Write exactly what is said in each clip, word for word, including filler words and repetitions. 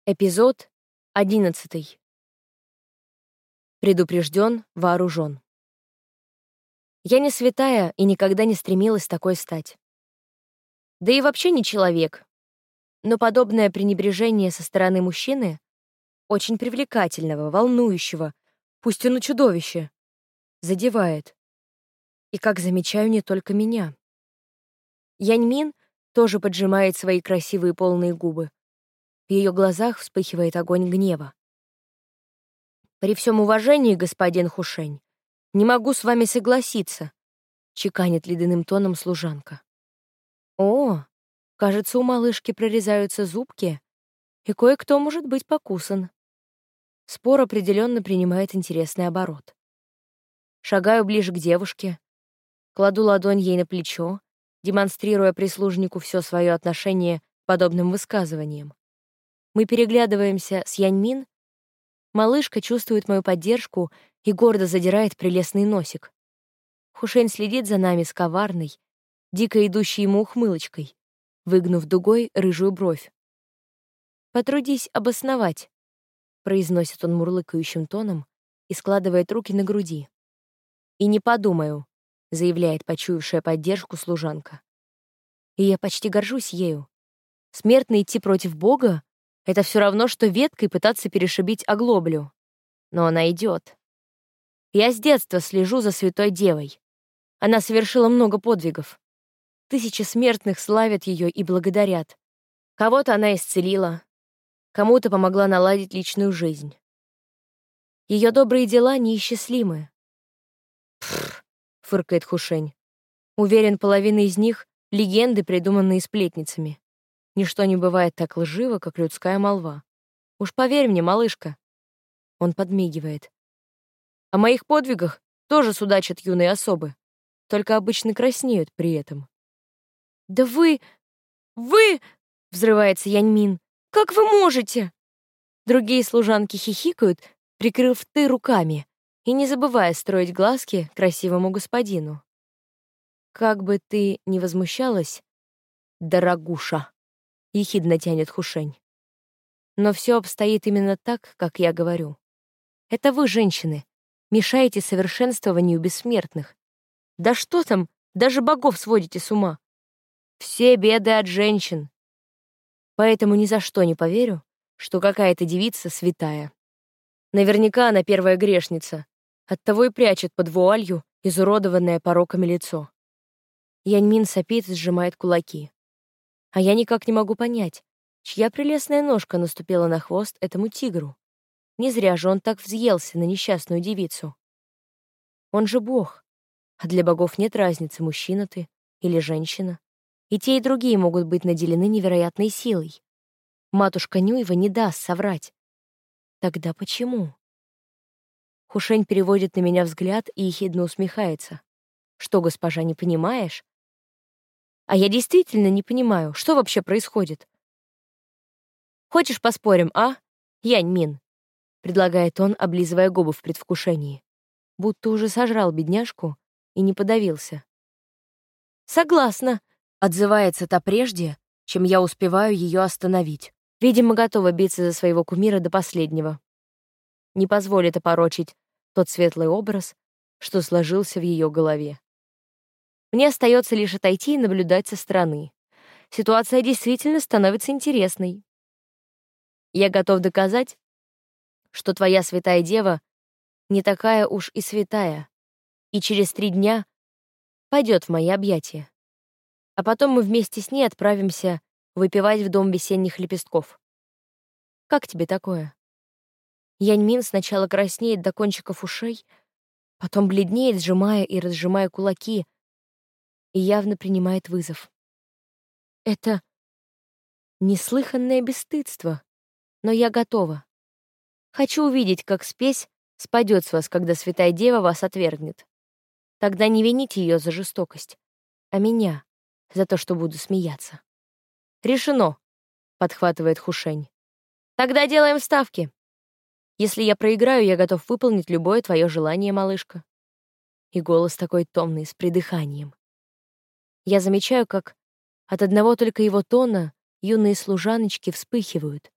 Эпизод одиннадцатый. Предупрежден, вооружен. Я не святая и никогда не стремилась такой стать. Да и вообще не человек. Но подобное пренебрежение со стороны мужчины, очень привлекательного, волнующего, пусть он и чудовище, задевает. И, как замечаю, не только меня. Яньмин тоже поджимает свои красивые полные губы. В ее глазах вспыхивает огонь гнева. «При всем уважении, господин Хушень, не могу с вами согласиться», — чеканит ледяным тоном служанка. «О, кажется, у малышки прорезаются зубки, и кое-кто может быть покусан». Спор определенно принимает интересный оборот. Шагаю ближе к девушке, кладу ладонь ей на плечо, демонстрируя прислужнику все свое отношение к подобным высказываниям. Мы переглядываемся с Яньмин. Малышка чувствует мою поддержку и гордо задирает прелестный носик. Хушень следит за нами с коварной, дико идущей ему ухмылочкой, выгнув дугой рыжую бровь. «Потрудись обосновать», — произносит он мурлыкающим тоном и складывает руки на груди. «И не подумаю», — заявляет почуявшая поддержку служанка. И я почти горжусь ею. Смертно идти против Бога — это все равно, что веткой пытаться перешибить оглоблю. Но она идет. Я с детства слежу за святой девой. Она совершила много подвигов. Тысячи смертных славят ее и благодарят. Кого-то она исцелила, кому-то помогла наладить личную жизнь. Ее добрые дела неисчислимы. «Пф», — фыркает Хушень. Уверен, половина из них — легенды, придуманные сплетницами. Ничто не бывает так лживо, как людская молва. Уж поверь мне, малышка. Он подмигивает. О моих подвигах тоже судачат юные особы, только обычно краснеют при этом. «Да вы... вы...» — взрывается Яньмин. «Как вы можете?» Другие служанки хихикают, прикрыв рты руками и не забывая строить глазки красивому господину. «Как бы ты ни возмущалась, дорогуша», — ехидно тянет Хушень. «Но все обстоит именно так, как я говорю. Это вы, женщины, мешаете совершенствованию бессмертных. Да что там, даже богов сводите с ума. Все беды от женщин. Поэтому ни за что не поверю, что какая-то девица святая. Наверняка она первая грешница, оттого и прячет под вуалью изуродованное пороками лицо». Яньмин сопит и сжимает кулаки. А я никак не могу понять, чья прелестная ножка наступила на хвост этому тигру. Не зря же он так взъелся на несчастную девицу. Он же бог, а для богов нет разницы, мужчина ты или женщина. И те, и другие могут быть наделены невероятной силой. Матушка Нюева не даст соврать. Тогда почему? Хушень переводит на меня взгляд и ехидно усмехается. Что, госпожа, не понимаешь? А я действительно не понимаю, что вообще происходит. «Хочешь, поспорим, а, Яньмин?» — предлагает он, облизывая губы в предвкушении. Будто уже сожрал бедняжку и не подавился. «Согласна», — отзывается та прежде, чем я успеваю ее остановить. Видимо, готова биться за своего кумира до последнего. Не позволит опорочить тот светлый образ, что сложился в ее голове. Мне остается лишь отойти и наблюдать со стороны. Ситуация действительно становится интересной. Я готов доказать, что твоя святая дева не такая уж и святая, и через три дня пойдет в мои объятия. А потом мы вместе с ней отправимся выпивать в дом весенних лепестков. Как тебе такое? Яньмин сначала краснеет до кончиков ушей, потом бледнеет, сжимая и разжимая кулаки, и явно принимает вызов. Это неслыханное бесстыдство, но я готова. Хочу увидеть, как спесь спадет с вас, когда святая дева вас отвергнет. Тогда не вините ее за жестокость, а меня за то, что буду смеяться. «Решено», — подхватывает Хушень. «Тогда делаем ставки. Если я проиграю, я готов выполнить любое твое желание, малышка». И голос такой томный, с придыханием. Я замечаю, как от одного только его тона юные служаночки вспыхивают,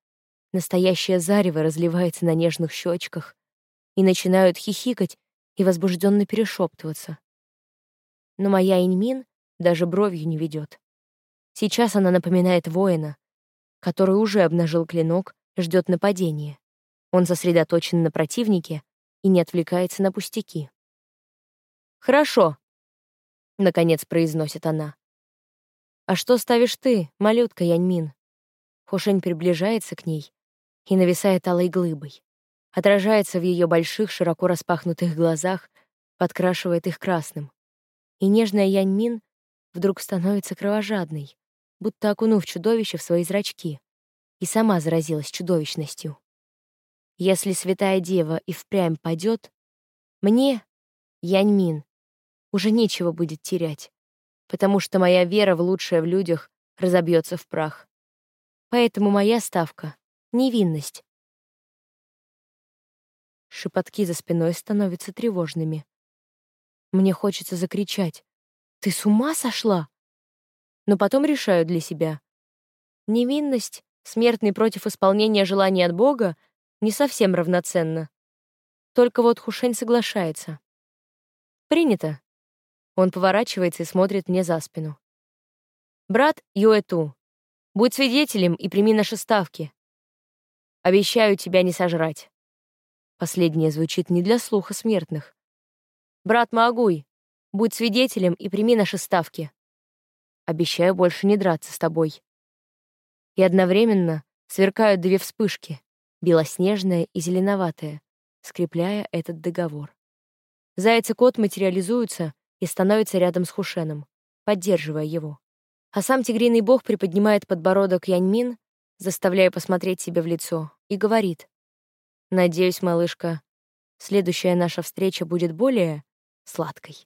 Настоящее зарево разливается на нежных щечках, и начинают хихикать и возбужденно перешептываться. Но моя Иньмин даже бровью не ведет. Сейчас она напоминает воина, который уже обнажил клинок, ждет нападения. Он сосредоточен на противнике и не отвлекается на пустяки. «Хорошо», — наконец произносит она. «А что ставишь ты, малютка Яньмин?» Хушень приближается к ней и нависает алой глыбой. Отражается в ее больших, широко распахнутых глазах, подкрашивает их красным. И нежная Яньмин вдруг становится кровожадной, будто окунув чудовище в свои зрачки, и сама заразилась чудовищностью. Если святая дева и впрямь падет, мне, Яньмин, уже нечего будет терять, потому что моя вера в лучшее в людях разобьется в прах. Поэтому моя ставка — невинность. Шепотки за спиной становятся тревожными. Мне хочется закричать: «Ты с ума сошла?» Но потом решаю для себя: невинность, смертный против исполнения желаний от Бога, не совсем равноценна. Только вот Хушень соглашается. «Принято». Он поворачивается и смотрит мне за спину. «Брат Юэту, будь свидетелем и прими наши ставки. Обещаю тебя не сожрать». Последнее звучит не для слуха смертных. «Брат Маагуй, будь свидетелем и прими наши ставки. Обещаю больше не драться с тобой». И одновременно сверкают две вспышки, белоснежная и зеленоватая, скрепляя этот договор. Заяц и кот материализуются и становятся рядом с Хушеном, поддерживая его. А сам тигриный бог приподнимает подбородок Яньмин, заставляя посмотреть себе в лицо, и говорит: «Надеюсь, малышка, следующая наша встреча будет более сладкой».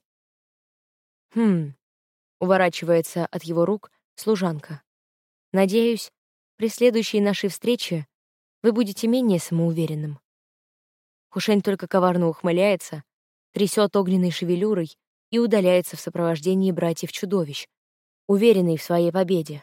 «Хм...» — уворачивается от его рук служанка. «Надеюсь, при следующей нашей встрече вы будете менее самоуверенным». Хушень только коварно ухмыляется, трясет огненной шевелюрой и удаляется в сопровождении братьев-чудовищ, уверенный в своей победе.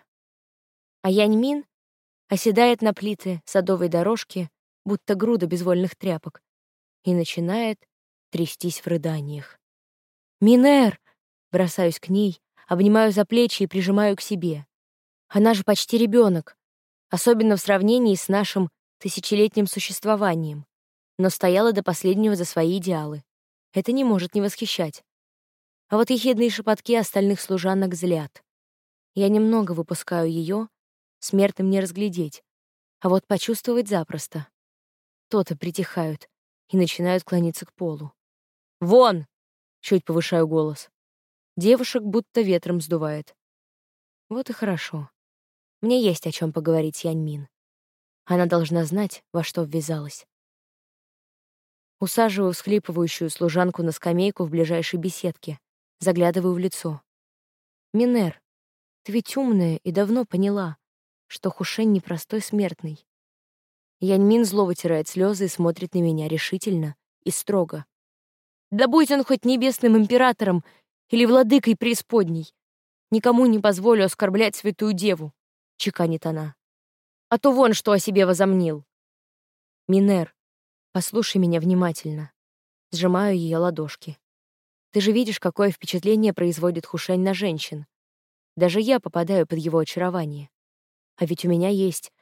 А Яньмин оседает на плиты садовой дорожки, будто груда безвольных тряпок, и начинает трястись в рыданиях. «Минер!» — бросаюсь к ней, обнимаю за плечи и прижимаю к себе. Она же почти ребенок, особенно в сравнении с нашим тысячелетним существованием, но стояла до последнего за свои идеалы. Это не может не восхищать. А вот ехидные шепотки остальных служанок злят. Я немного выпускаю ее, смертным не разглядеть, а вот почувствовать запросто. То-то притихают и начинают клониться к полу. «Вон!» — чуть повышаю голос. Девушек будто ветром сдувает. Вот и хорошо. Мне есть о чем поговорить с Яньмин. Она должна знать, во что ввязалась. Усаживаю всхлипывающую служанку на скамейку в ближайшей беседке, заглядываю в лицо. «Минер, ты ведь умная и давно поняла, что Хушень непростой смертный». Яньмин зло вытирает слезы и смотрит на меня решительно и строго. «Да будь он хоть небесным императором или владыкой преисподней, никому не позволю оскорблять святую деву», — чеканит она. «А то вон что о себе возомнил». «Минер, послушай меня внимательно». Сжимаю ее ладошки. «Ты же видишь, какое впечатление производит Хушень на женщин. Даже я попадаю под его очарование. А ведь у меня есть...»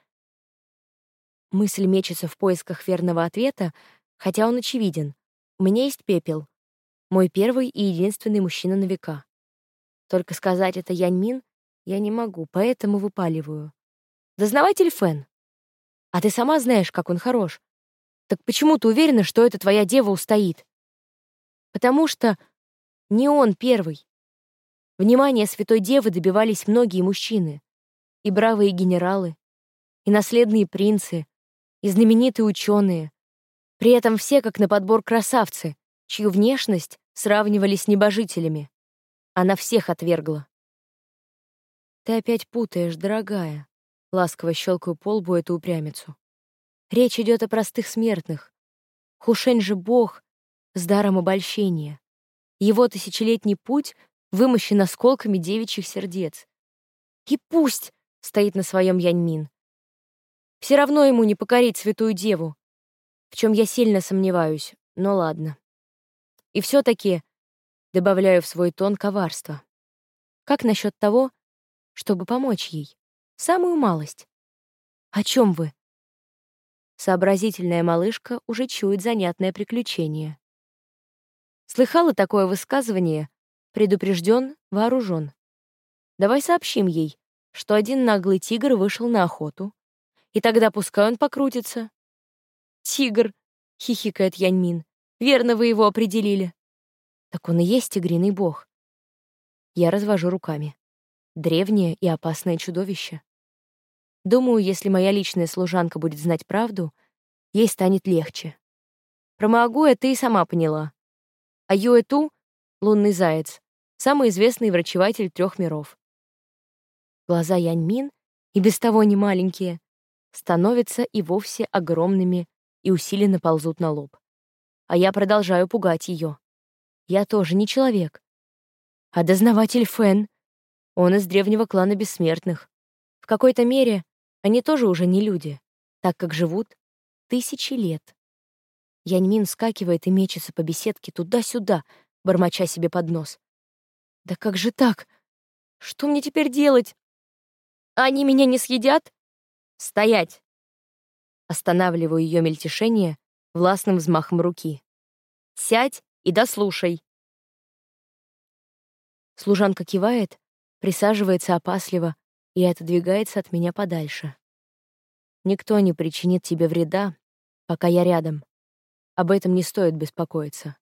Мысль мечется в поисках верного ответа, хотя он очевиден. У меня есть пепел. Мой первый и единственный мужчина на века. Только сказать это Яньмин я не могу, поэтому выпаливаю. «Дознаватель Фэн, а ты сама знаешь, как он хорош. Так почему ты уверена, что эта твоя дева устоит?» «Потому что не он первый. Внимания святой девы добивались многие мужчины. И бравые генералы, и наследные принцы, и знаменитые ученые. При этом все как на подбор красавцы, чью внешность сравнивали с небожителями. Она всех отвергла». «Ты опять путаешь, дорогая», — ласково щелкаю по лбу эту упрямицу. «Речь идет о простых смертных. Хушень же бог с даром обольщения. Его тысячелетний путь вымощен осколками девичьих сердец. И пусть стоит на своем Яньмин. Все равно ему не покорить святую деву, в чем я сильно сомневаюсь, но ладно. И все-таки добавляю в свой тон коварство. Как насчет того, чтобы помочь ей? Самую малость. О чем вы? Сообразительная малышка уже чует занятное приключение. Слыхала такое высказывание: предупрежден, вооружен. Давай сообщим ей, что один наглый тигр вышел на охоту, и тогда пускай он покрутится. «Тигр!» — хихикает Яньмин. «Верно вы его определили». Так он и есть тигриный бог. Я развожу руками. Древнее и опасное чудовище. Думаю, если моя личная служанка будет знать правду, ей станет легче. Про Маагуя ты и сама поняла. А Юэту — лунный заяц, самый известный врачеватель трех миров. Глаза Яньмин, и без того не маленькие, становятся и вовсе огромными и усиленно ползут на лоб. А я продолжаю пугать ее. Я тоже не человек. А дознаватель Фэн, он из древнего клана бессмертных. В какой-то мере они тоже уже не люди, так как живут тысячи лет. Яньмин вскакивает и мечется по беседке туда-сюда, бормоча себе под нос. «Да как же так? Что мне теперь делать? Они меня не съедят?» «Стоять!» Останавливаю ее мельтешение властным взмахом руки. «Сядь и дослушай!» Служанка кивает, присаживается опасливо и отодвигается от меня подальше. «Никто не причинит тебе вреда, пока я рядом. Об этом не стоит беспокоиться».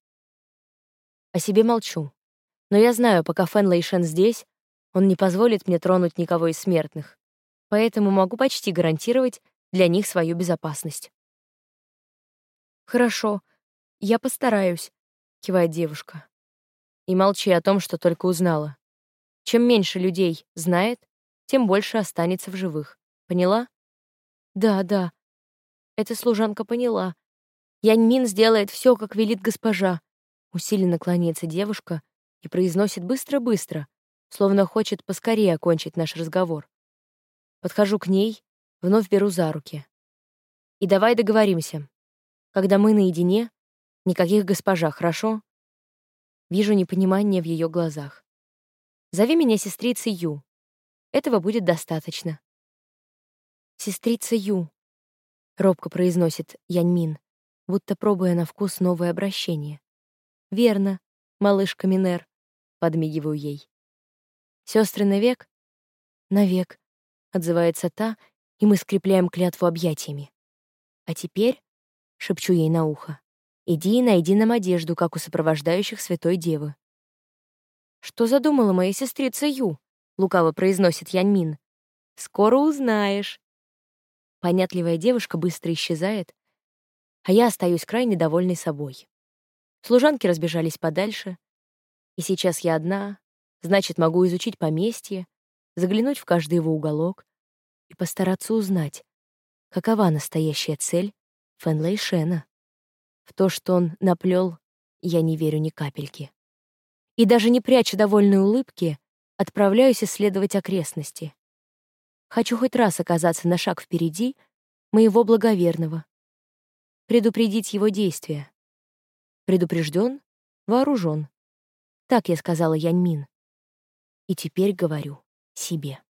О себе молчу, но я знаю, пока Фэн Лэйшэн здесь, он не позволит мне тронуть никого из смертных, поэтому могу почти гарантировать для них свою безопасность. «Хорошо, я постараюсь», — кивает девушка. «И молчи о том, что только узнала. Чем меньше людей знает, тем больше останется в живых. Поняла?» «Да, да». Эта служанка поняла. «Яньмин сделает все, как велит госпожа», — усиленно кланяется девушка и произносит быстро-быстро, словно хочет поскорее окончить наш разговор. Подхожу к ней, вновь беру за руки. «И давай договоримся. Когда мы наедине, никаких госпожа, хорошо?» Вижу непонимание в ее глазах. «Зови меня сестрицей Ю. Этого будет достаточно». «Сестрица Ю», — робко произносит Яньмин, будто пробуя на вкус новое обращение. «Верно, малышка Минер», — подмигиваю ей. «Сестры навек?» «Навек», — отзывается та, и мы скрепляем клятву объятиями. «А теперь», — шепчу ей на ухо, — «иди и найди нам одежду, как у сопровождающих святой девы». «Что задумала моя сестрица Ю?» — лукаво произносит Яньмин. «Скоро узнаешь». Понятливая девушка быстро исчезает, а я остаюсь крайне довольной собой. Служанки разбежались подальше, и сейчас я одна, значит, могу изучить поместье, заглянуть в каждый его уголок и постараться узнать, какова настоящая цель Фэн Лэйшэна. В то, что он наплел, я не верю ни капельки. И даже не пряча довольной улыбки, отправляюсь исследовать окрестности. Хочу хоть раз оказаться на шаг впереди моего благоверного, предупредить его действия. Предупрежден, вооружен. Так я сказала Яньмин. И теперь говорю себе.